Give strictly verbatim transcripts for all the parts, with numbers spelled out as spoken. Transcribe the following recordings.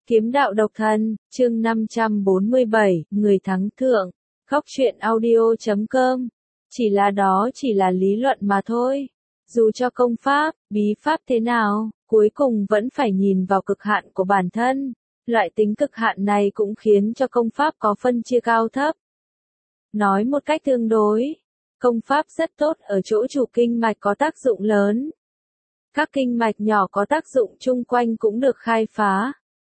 Kiếm đạo độc thân, chương năm trăm bốn mươi bảy, người thắng thượng, góc truyện audio chấm com. Chỉ là đó chỉ là lý luận mà thôi. Dù cho công pháp, bí pháp thế nào, cuối cùng vẫn phải nhìn vào cực hạn của bản thân. Loại tính cực hạn này cũng khiến cho công pháp có phân chia cao thấp. Nói một cách tương đối, công pháp rất tốt ở chỗ chủ kinh mạch có tác dụng lớn. Các kinh mạch nhỏ có tác dụng chung quanh cũng được khai phá.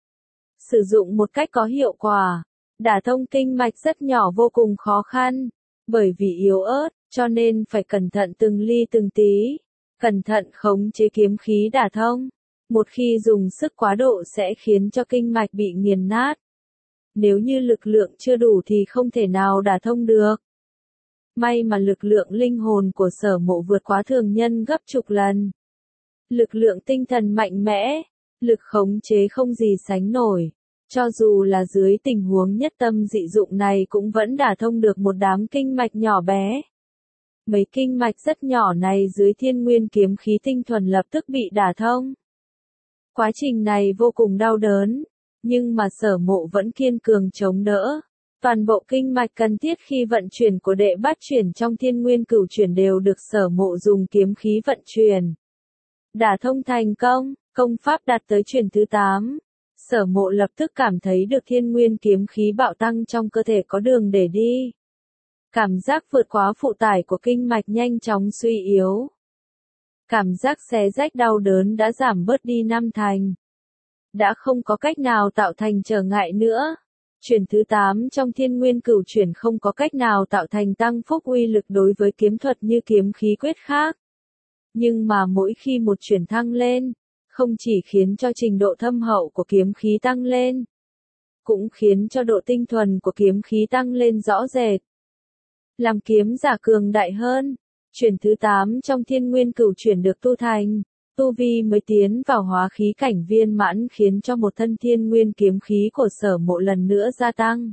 Sử dụng một cách có hiệu quả, đả thông kinh mạch rất nhỏ vô cùng khó khăn, bởi vì yếu ớt, cho nên phải cẩn thận từng ly từng tí, cẩn thận khống chế kiếm khí đả thông. Một khi dùng sức quá độ sẽ khiến cho kinh mạch bị nghiền nát. Nếu như lực lượng chưa đủ thì không thể nào đả thông được. May mà lực lượng linh hồn của Sở Mộ vượt quá thường nhân gấp chục lần. Lực lượng tinh thần mạnh mẽ, lực khống chế không gì sánh nổi. Cho dù là dưới tình huống nhất tâm dị dụng này cũng vẫn đả thông được một đám kinh mạch nhỏ bé. Mấy kinh mạch rất nhỏ này dưới thiên nguyên kiếm khí tinh thuần lập tức bị đả thông. Quá trình này vô cùng đau đớn, nhưng mà Sở Mộ vẫn kiên cường chống đỡ. Toàn bộ kinh mạch cần thiết khi vận chuyển của đệ bát chuyển trong thiên nguyên cửu chuyển đều được Sở Mộ dùng kiếm khí vận chuyển. Đả thông thành công, công pháp đạt tới chuyển thứ tám. Sở Mộ lập tức cảm thấy được thiên nguyên kiếm khí bạo tăng trong cơ thể có đường để đi. Cảm giác vượt quá phụ tải của kinh mạch nhanh chóng suy yếu. Cảm giác xé rách đau đớn đã giảm bớt đi năm thành. Đã không có cách nào tạo thành trở ngại nữa. Chuyển thứ tám trong thiên nguyên cửu chuyển không có cách nào tạo thành tăng phúc uy lực đối với kiếm thuật như kiếm khí quyết khác. Nhưng mà mỗi khi một chuyển thăng lên, không chỉ khiến cho trình độ thâm hậu của kiếm khí tăng lên, cũng khiến cho độ tinh thuần của kiếm khí tăng lên rõ rệt. Làm kiếm giả cường đại hơn, chuyển thứ tám trong thiên nguyên cửu chuyển được tu thành, tu vi mới tiến vào hóa khí cảnh viên mãn khiến cho một thân thiên nguyên kiếm khí của Sở Mộ lần nữa gia tăng.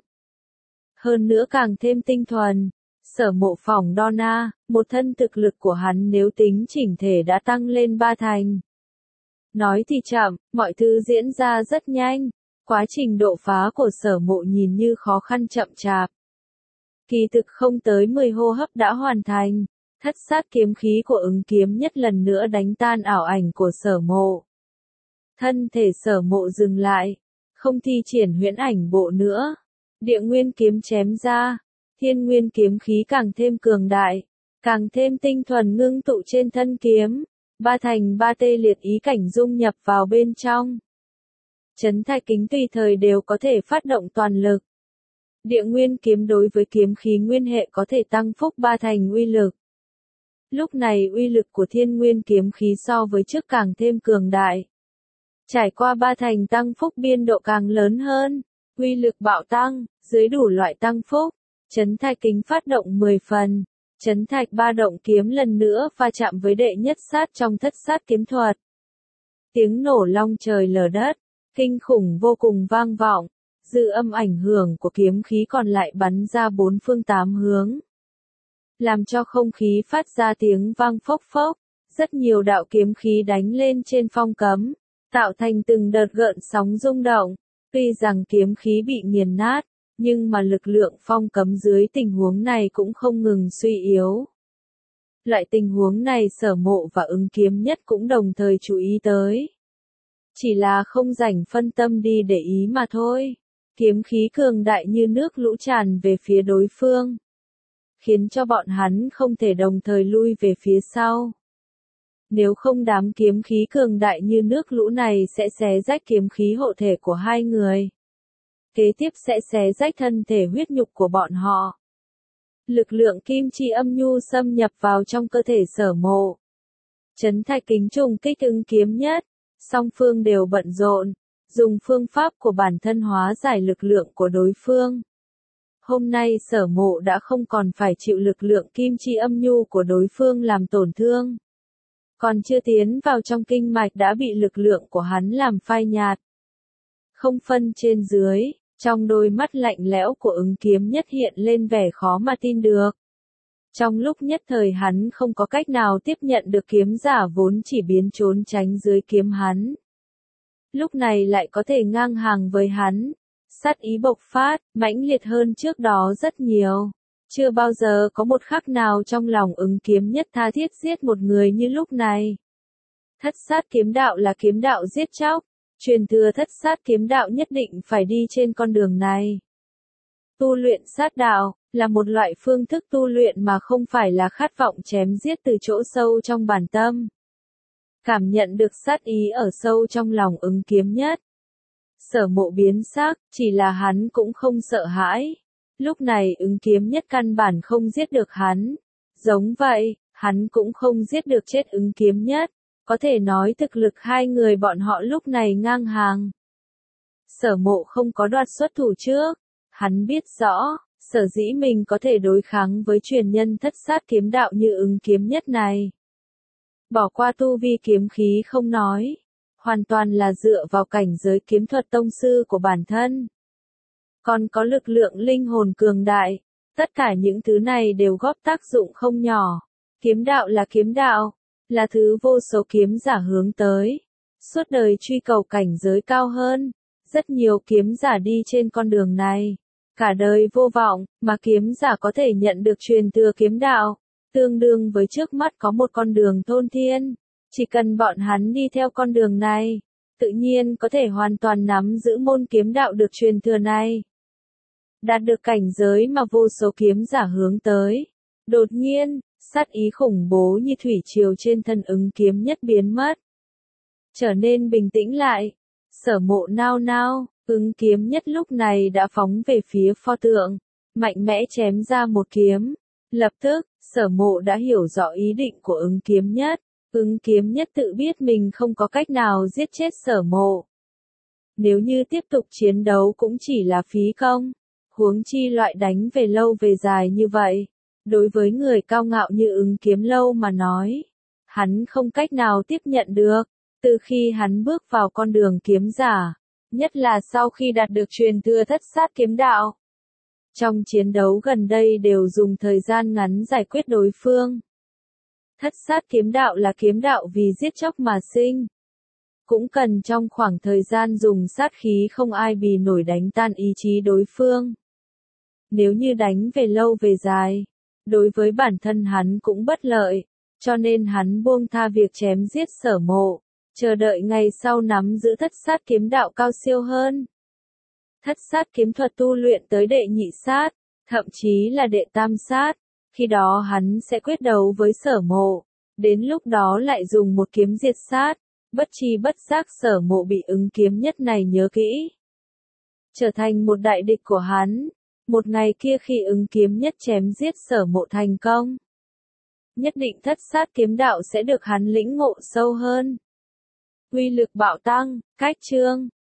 Hơn nữa càng thêm tinh thuần, Sở Mộ phỏng đo na, một thân thực lực của hắn nếu tính chỉnh thể đã tăng lên ba thành. Nói thì chậm, mọi thứ diễn ra rất nhanh, quá trình độ phá của Sở Mộ nhìn như khó khăn chậm chạp. Kỳ thực không tới mười hô hấp đã hoàn thành, thất sát kiếm khí của Ứng Kiếm Nhất lần nữa đánh tan ảo ảnh của Sở Mộ. Thân thể Sở Mộ dừng lại, không thi triển huyễn ảnh bộ nữa. Địa nguyên kiếm chém ra, thiên nguyên kiếm khí càng thêm cường đại, càng thêm tinh thuần ngưng tụ trên thân kiếm. Ba thành ba tê liệt ý cảnh dung nhập vào bên trong. Chấn thạch kính tùy thời đều có thể phát động toàn lực. Địa nguyên kiếm đối với kiếm khí nguyên hệ có thể tăng phúc ba thành uy lực. Lúc này uy lực của thiên nguyên kiếm khí so với trước càng thêm cường đại. Trải qua ba thành tăng phúc biên độ càng lớn hơn, uy lực bạo tăng, dưới đủ loại tăng phúc, chấn thạch kính phát động mười phần. Chấn thạch ba động kiếm lần nữa va chạm với đệ nhất sát trong thất sát kiếm thuật. Tiếng nổ long trời lở đất, kinh khủng vô cùng vang vọng, dư âm ảnh hưởng của kiếm khí còn lại bắn ra bốn phương tám hướng. Làm cho không khí phát ra tiếng vang phốc phốc, rất nhiều đạo kiếm khí đánh lên trên phong cấm, tạo thành từng đợt gợn sóng rung động, tuy rằng kiếm khí bị nghiền nát. Nhưng mà lực lượng phong cấm dưới tình huống này cũng không ngừng suy yếu. Loại tình huống này Sở Mộ và Ứng Kiếm Nhất cũng đồng thời chú ý tới. Chỉ là không rảnh phân tâm đi để ý mà thôi. Kiếm khí cường đại như nước lũ tràn về phía đối phương, khiến cho bọn hắn không thể đồng thời lui về phía sau. Nếu không đám kiếm khí cường đại như nước lũ này sẽ xé rách kiếm khí hộ thể của hai người. Kế tiếp sẽ xé rách thân thể huyết nhục của bọn họ. Lực lượng kim chi âm nhu xâm nhập vào trong cơ thể Sở Mộ. Chấn thạch kính trùng kích Ứng Kiếm Nhất, song phương đều bận rộn, dùng phương pháp của bản thân hóa giải lực lượng của đối phương. Hôm nay Sở Mộ đã không còn phải chịu lực lượng kim chi âm nhu của đối phương làm tổn thương. Còn chưa tiến vào trong kinh mạch đã bị lực lượng của hắn làm phai nhạt. Không phân trên dưới. Trong đôi mắt lạnh lẽo của Ứng Kiếm Nhất hiện lên vẻ khó mà tin được. Trong lúc nhất thời hắn không có cách nào tiếp nhận được kiếm giả vốn chỉ biến trốn tránh dưới kiếm hắn. lúc này lại có thể ngang hàng với hắn. Sát ý bộc phát, mãnh liệt hơn trước đó rất nhiều. Chưa bao giờ có một khắc nào trong lòng Ứng Kiếm Nhất tha thiết giết một người như lúc này. Thất sát kiếm đạo là kiếm đạo giết chóc, truyền thừa thất sát kiếm đạo nhất định phải đi trên con đường này. Tu luyện sát đạo, là một loại phương thức tu luyện mà không phải là khát vọng chém giết từ chỗ sâu trong bản tâm. Cảm nhận được sát ý ở sâu trong lòng Ứng Kiếm Nhất. Sở Mộ biến sắc, chỉ là hắn cũng không sợ hãi. Lúc này Ứng Kiếm Nhất căn bản không giết được hắn. Giống vậy, hắn cũng không giết được chết Ứng Kiếm Nhất. Có thể nói thực lực hai người bọn họ lúc này ngang hàng. Sở Mộ không có đoạt xuất thủ trước. Hắn biết rõ, sở dĩ mình có thể đối kháng với truyền nhân thất sát kiếm đạo như Ứng Kiếm Nhất này. Bỏ qua tu vi kiếm khí không nói. Hoàn toàn là dựa vào cảnh giới kiếm thuật tông sư của bản thân. Còn có lực lượng linh hồn cường đại. Tất cả những thứ này đều góp tác dụng không nhỏ. Kiếm đạo là kiếm đạo. Là thứ vô số kiếm giả hướng tới. Suốt đời truy cầu cảnh giới cao hơn. Rất nhiều kiếm giả đi trên con đường này. Cả đời vô vọng, mà kiếm giả có thể nhận được truyền thừa kiếm đạo. Tương đương với trước mắt có một con đường thôn thiên. Chỉ cần bọn hắn đi theo con đường này, tự nhiên có thể hoàn toàn nắm giữ môn kiếm đạo được truyền thừa này. Đạt được cảnh giới mà vô số kiếm giả hướng tới. Đột nhiên, sát ý khủng bố như thủy triều trên thân Ứng Kiếm Nhất biến mất. Trở nên bình tĩnh lại. Sở Mộ nao nao, Ứng Kiếm Nhất lúc này đã phóng về phía pho tượng. Mạnh mẽ chém ra một kiếm. Lập tức, Sở Mộ đã hiểu rõ ý định của Ứng Kiếm Nhất. Ứng Kiếm Nhất tự biết mình không có cách nào giết chết Sở Mộ. Nếu như tiếp tục chiến đấu cũng chỉ là phí công. Huống chi loại đánh về lâu về dài như vậy. Đối với người cao ngạo như Ứng Kiếm Lâu mà nói. Hắn không cách nào tiếp nhận được. Từ khi hắn bước vào con đường kiếm giả. Nhất là sau khi đạt được truyền thừa thất sát kiếm đạo. Trong chiến đấu gần đây đều dùng thời gian ngắn giải quyết đối phương. Thất sát kiếm đạo là kiếm đạo vì giết chóc mà sinh. Cũng cần trong khoảng thời gian dùng sát khí không ai bì nổi đánh tan ý chí đối phương. Nếu như đánh về lâu về dài, đối với bản thân hắn cũng bất lợi, cho nên hắn buông tha việc chém giết Sở Mộ, chờ đợi ngày sau nắm giữ thất sát kiếm đạo cao siêu hơn. Thất sát kiếm thuật tu luyện tới đệ nhị sát, thậm chí là đệ tam sát. Khi đó hắn sẽ quyết đấu với Sở Mộ. Đến lúc đó lại dùng một kiếm diệt sát. Bất chi bất giác Sở Mộ bị Ứng Kiếm Nhất này nhớ kỹ. Trở thành một đại địch của hắn. Một ngày kia khi Ứng Kiếm Nhất chém giết Sở Mộ thành công. Nhất định thất sát kiếm đạo sẽ được hắn lĩnh ngộ sâu hơn. Uy lực bạo tăng, cách chương.